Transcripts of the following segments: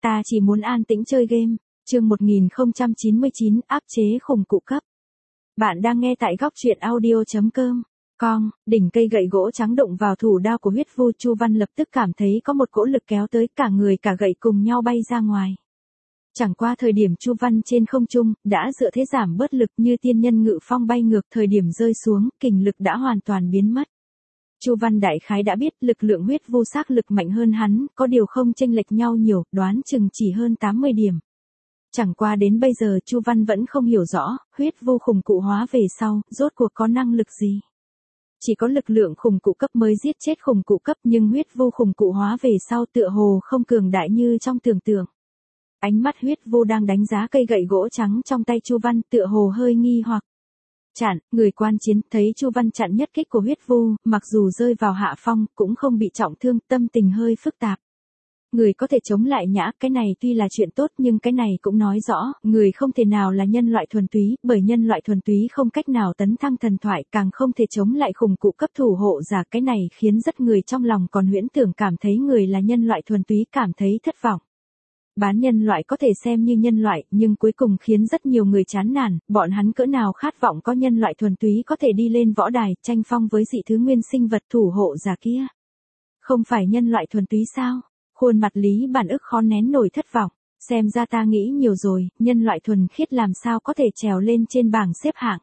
Ta chỉ muốn an tĩnh chơi game. Chương 1099 áp chế khủng cụ cấp. Bạn đang nghe tại góc truyện audio.com. Con, đỉnh cây gậy gỗ trắng đụng vào thủ đao của huyết vu. Chu Văn lập tức cảm thấy có một cỗ lực kéo tới, cả người cả gậy cùng nhau bay ra ngoài. Chẳng qua thời điểm Chu Văn trên không trung, đã dựa thế giảm bớt lực như tiên nhân ngự phong bay ngược, thời điểm rơi xuống, kình lực đã hoàn toàn biến mất. Chu Văn đại khái đã biết lực lượng huyết vu xác lực mạnh hơn hắn, có điều không chênh lệch nhau nhiều, đoán chừng chỉ hơn 80 điểm. Chẳng qua đến bây giờ Chu Văn vẫn không hiểu rõ, huyết vu khủng cụ hóa về sau, rốt cuộc có năng lực gì. Chỉ có lực lượng khủng cụ cấp mới giết chết khủng cụ cấp, nhưng huyết vu khủng cụ hóa về sau tựa hồ không cường đại như trong tưởng tượng. Ánh mắt huyết vu đang đánh giá cây gậy gỗ trắng trong tay Chu Văn, tựa hồ hơi nghi hoặc. Chặn, người quan chiến thấy Chu Văn chặn nhất kích của huyết vu, mặc dù rơi vào hạ phong, cũng không bị trọng thương, tâm tình hơi phức tạp. Người có thể chống lại nhã, cái này tuy là chuyện tốt, nhưng cái này cũng nói rõ, người không thể nào là nhân loại thuần túy, bởi nhân loại thuần túy không cách nào tấn thăng thần thoại, càng không thể chống lại khủng cụ cấp thủ hộ giả. Cái này khiến rất người trong lòng còn huyễn tưởng cảm thấy người là nhân loại thuần túy cảm thấy thất vọng. Bán nhân loại có thể xem như nhân loại, nhưng cuối cùng khiến rất nhiều người chán nản, bọn hắn cỡ nào khát vọng có nhân loại thuần túy có thể đi lên võ đài, tranh phong với dị thứ nguyên sinh vật thủ hộ giả kia. Không phải nhân loại thuần túy sao? Khuôn mặt Lý Bản Ức khó nén nổi thất vọng, xem ra ta nghĩ nhiều rồi, nhân loại thuần khiết làm sao có thể trèo lên trên bảng xếp hạng.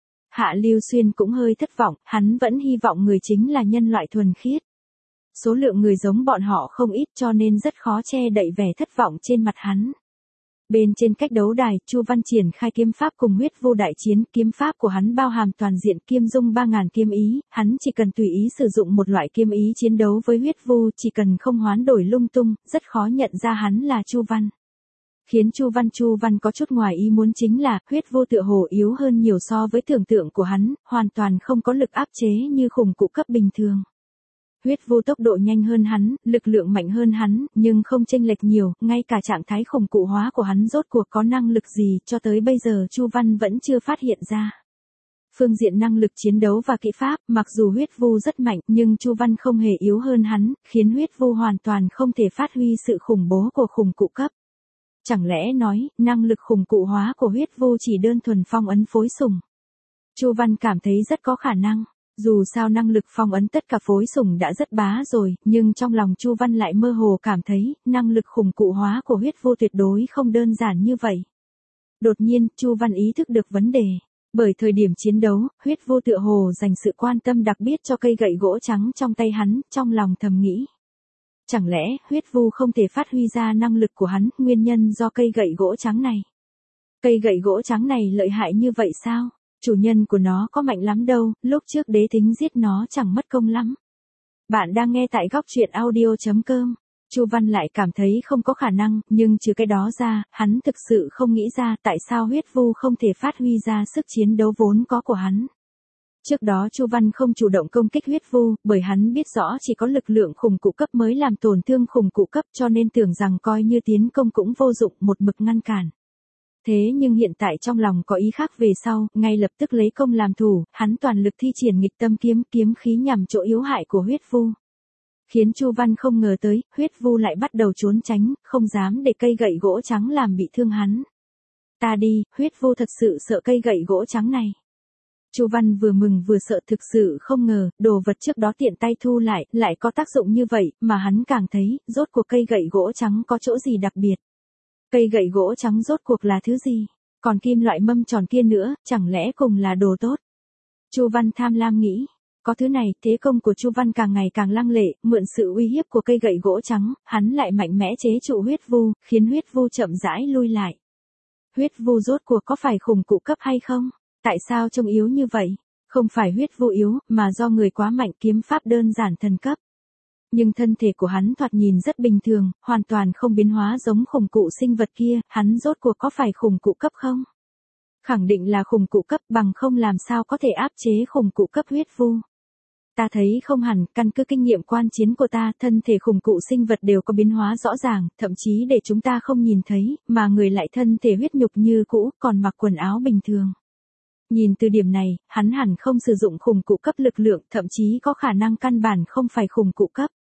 Hạ Lưu Xuyên cũng hơi thất vọng, hắn vẫn hy vọng người chính là nhân loại thuần khiết. Số lượng người giống bọn họ không ít cho nên rất khó che đậy vẻ thất vọng trên mặt hắn. Bên trên cách đấu đài, Chu Văn triển khai kiếm pháp cùng huyết vu đại chiến, kiếm pháp của hắn bao hàm toàn diện kiêm dung 3000 kiếm ý, hắn chỉ cần tùy ý sử dụng một loại kiếm ý chiến đấu với huyết vu, chỉ cần không hoán đổi lung tung, rất khó nhận ra hắn là Chu Văn. Khiến Chu Văn có chút ngoài ý muốn chính là, huyết vu tựa hồ yếu hơn nhiều so với tưởng tượng của hắn, hoàn toàn không có lực áp chế như khủng cụ cấp bình thường. Huyết vu tốc độ nhanh hơn hắn, lực lượng mạnh hơn hắn, nhưng không chênh lệch nhiều, ngay cả trạng thái khủng cụ hóa của hắn rốt cuộc có năng lực gì, cho tới bây giờ Chu Văn vẫn chưa phát hiện ra. Phương diện năng lực chiến đấu và kỹ pháp, mặc dù huyết vu rất mạnh, nhưng Chu Văn không hề yếu hơn hắn, khiến huyết vu hoàn toàn không thể phát huy sự khủng bố của khủng cụ cấp. Chẳng lẽ nói, năng lực khủng cụ hóa của huyết vu chỉ đơn thuần phong ấn phối sủng? Chu Văn cảm thấy rất có khả năng. Dù sao năng lực phong ấn tất cả phối sủng đã rất bá rồi, nhưng trong lòng Chu Văn lại mơ hồ cảm thấy, năng lực khủng cụ hóa của huyết vu tuyệt đối không đơn giản như vậy. Đột nhiên, Chu Văn ý thức được vấn đề. Bởi thời điểm chiến đấu, huyết vu tựa hồ dành sự quan tâm đặc biệt cho cây gậy gỗ trắng trong tay hắn, trong lòng thầm nghĩ. Chẳng lẽ, huyết vu không thể phát huy ra năng lực của hắn, nguyên nhân do cây gậy gỗ trắng này? Cây gậy gỗ trắng này lợi hại như vậy sao? Chủ nhân của nó có mạnh lắm đâu, lúc trước đế tính giết nó chẳng mất công lắm. Bạn đang nghe tại góc truyện audio.com. Chu Văn lại cảm thấy không có khả năng, nhưng trừ cái đó ra, hắn thực sự không nghĩ ra tại sao huyết vu không thể phát huy ra sức chiến đấu vốn có của hắn. Trước đó Chu Văn không chủ động công kích huyết vu, bởi hắn biết rõ chỉ có lực lượng khủng cụ cấp mới làm tổn thương khủng cụ cấp, cho nên tưởng rằng coi như tiến công cũng vô dụng, một mực ngăn cản. Thế nhưng hiện tại trong lòng có ý khác về sau, ngay lập tức lấy công làm thủ, hắn toàn lực thi triển nghịch tâm kiếm khí nhằm chỗ yếu hại của huyết vu. Khiến Chu Văn không ngờ tới, huyết vu lại bắt đầu trốn tránh, không dám để cây gậy gỗ trắng làm bị thương hắn. Ta đi, huyết vu thật sự sợ cây gậy gỗ trắng này. Chu Văn vừa mừng vừa sợ, thực sự không ngờ, đồ vật trước đó tiện tay thu lại có tác dụng như vậy, mà hắn càng thấy, rốt cuộc cây gậy gỗ trắng có chỗ gì đặc biệt. Cây gậy gỗ trắng rốt cuộc là thứ gì? Còn kim loại mâm tròn kia nữa, chẳng lẽ cùng là đồ tốt? Chu Văn tham lam nghĩ. Có thứ này, thế công của Chu Văn càng ngày càng lăng lệ, mượn sự uy hiếp của cây gậy gỗ trắng, hắn lại mạnh mẽ chế trụ huyết vu, khiến huyết vu chậm rãi lui lại. Huyết vu rốt cuộc có phải khủng cụ cấp hay không? Tại sao trông yếu như vậy? Không phải huyết vu yếu, mà do người quá mạnh, kiếm pháp đơn giản thần cấp. Nhưng thân thể của hắn thoạt nhìn rất bình thường, hoàn toàn không biến hóa giống khủng cụ sinh vật kia, hắn rốt cuộc có phải khủng cụ cấp không? Khẳng định là khủng cụ cấp, bằng không làm sao có thể áp chế khủng cụ cấp huyết vu. Ta thấy không hẳn, căn cứ kinh nghiệm quan chiến của ta, thân thể khủng cụ sinh vật đều có biến hóa rõ ràng, thậm chí để chúng ta không nhìn thấy, mà người lại thân thể huyết nhục như cũ, còn mặc quần áo bình thường. Nhìn từ điểm này, hắn hẳn không sử dụng khủng cụ cấp lực lượng, thậm chí có khả năng căn bản không phải khủng cụ cấp.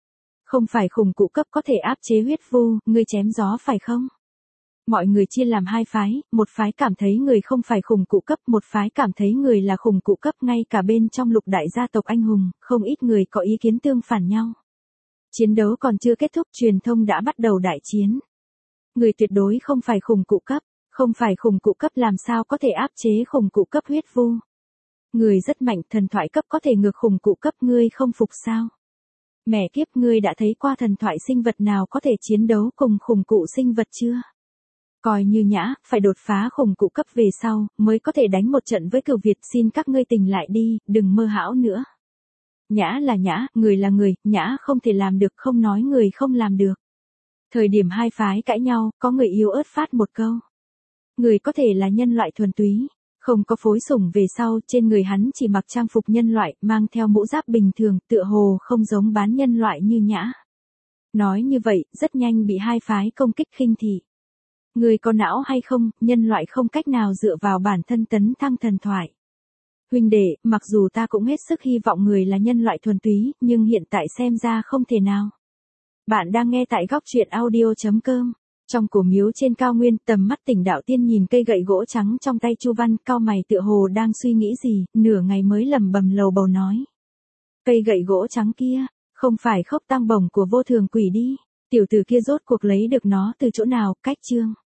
Không phải khủng cụ cấp có thể áp chế huyết vu, ngươi chém gió phải không? Mọi người chia làm hai phái, một phái cảm thấy người không phải khủng cụ cấp, một phái cảm thấy người là khủng cụ cấp, ngay cả bên trong lục đại gia tộc anh hùng, không ít người có ý kiến tương phản nhau. Chiến đấu còn chưa kết thúc, truyền thông đã bắt đầu đại chiến. Người tuyệt đối không phải khủng cụ cấp, không phải khủng cụ cấp làm sao có thể áp chế khủng cụ cấp huyết vu. Người rất mạnh, thần thoại cấp có thể ngược khủng cụ cấp, ngươi không phục sao? Mẹ kiếp, ngươi đã thấy qua thần thoại sinh vật nào có thể chiến đấu cùng khủng cụ sinh vật chưa? Coi như Nhã, phải đột phá khủng cụ cấp về sau, mới có thể đánh một trận với Cửu Việt, xin các ngươi tỉnh lại đi, đừng mơ hão nữa. Nhã là Nhã, người là người, Nhã không thể làm được, không nói người không làm được. Thời điểm hai phái cãi nhau, có người yếu ớt phát một câu. Người có thể là nhân loại thuần túy, không có phối sủng về sau, trên người hắn chỉ mặc trang phục nhân loại, mang theo mũ giáp bình thường, tựa hồ không giống bán nhân loại như Nhã. Nói như vậy, rất nhanh bị hai phái công kích khinh thị. Người có não hay không, nhân loại không cách nào dựa vào bản thân tấn thăng thần thoại. Huynh đệ, mặc dù ta cũng hết sức hy vọng người là nhân loại thuần túy, nhưng hiện tại xem ra không thể nào. Bạn đang nghe tại góc truyện audio.com. Trong cổ miếu trên cao nguyên, tầm mắt Tỉnh Đạo Tiên nhìn cây gậy gỗ trắng trong tay Chu Văn, cau mày tựa hồ đang suy nghĩ gì, nửa ngày mới lẩm bẩm lầu bầu nói. Cây gậy gỗ trắng kia, không phải khốc tang bổng của vô thường quỷ đi, tiểu tử kia rốt cuộc lấy được nó từ chỗ nào, cách chương.